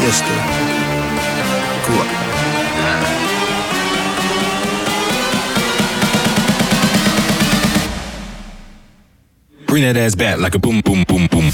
Mr. Cool. Bring that ass back like a boom, boom, boom, boom.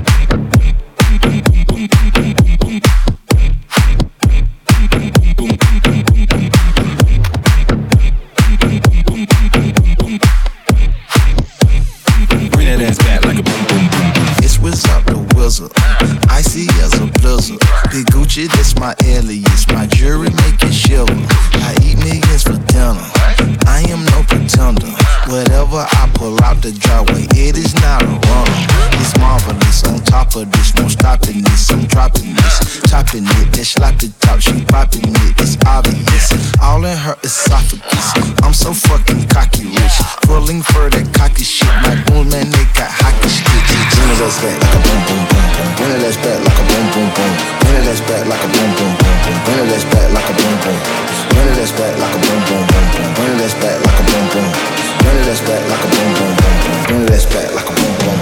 Bring that ass back like a boom, boom, boom. It's Wizard the Wizard, icy as a blizzard. Big Gucci, that's my alias. My jewelry make it shiver. I eat millions for dinner. I am no pretender. Whatever I pull out the driveway, it is not a runner. It's marvelous. On top of this, no stopping this. I'm dropping this, topping it. That slap the top, she popping it. It's obvious. All in her esophagus. I'm so fucking cocky rich. Pulling for that cocky shit. My boom man, they got hockey sticks. Bring it ass back like a boom boom boom boom. Bring it ass back like a boom boom boom. Bring it ass back like a boom boom boom boom. Bring it ass back like a boom boom. Bring it ass back like a boom boom boom boom. Bring it ass back like a boom boom. Bring it ass back like a boom boom boom boom. Bring it ass back like a boom boom.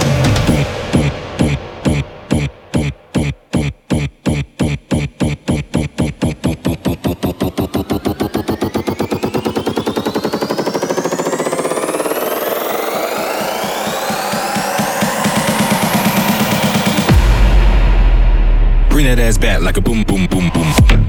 Bring that ass back like a boom, boom, boom, boom.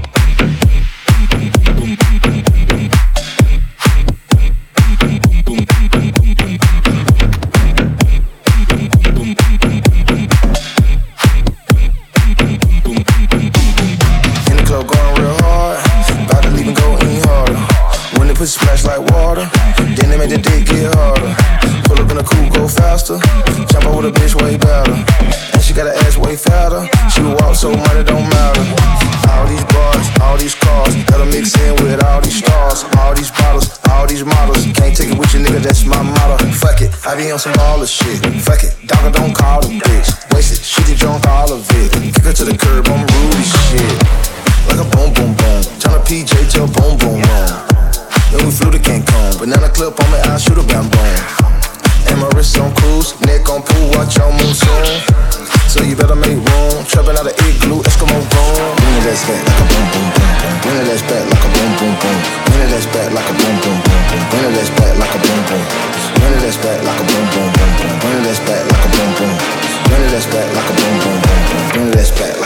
In the club going real hard, about to leave and go any harder. When they put splash like water, then they make the dick get harder. Pull up in a coupe, go faster. Jump over the bitch way better. And she got her ass way fatter. She walk so money don't matter. All these bars, all these cars, gotta mix in with all these stars. All these bottles, all these models. Can't take it with you, nigga, that's my motto. Fuck it, I be on some baller shit. Fuck it, dogger don't call a bitch. Wasted, she get drunk all of it. Kick her to the curb, I'm rude as shit. Like a boom boom boom. Turn a PJ to a boom boom boom. Then we flew to Cancun. Banana clip on me, I shoot a bam boom. And my wrist on cruise, neck on pool, watch your moon soon. So you better make room. Trapping out of igloo, Eskimo boom. Bring it ass back like a boom boom boom boom. Bring it ass back like a boom boom boom. Bring it ass back like a boom boom boom boom. Bring it ass back like a boom boom. Bring it ass back like a boom boom boom boom. Bring it ass back like a boom boom. Bring it ass back like a boom boom boom boom. Bring it ass back like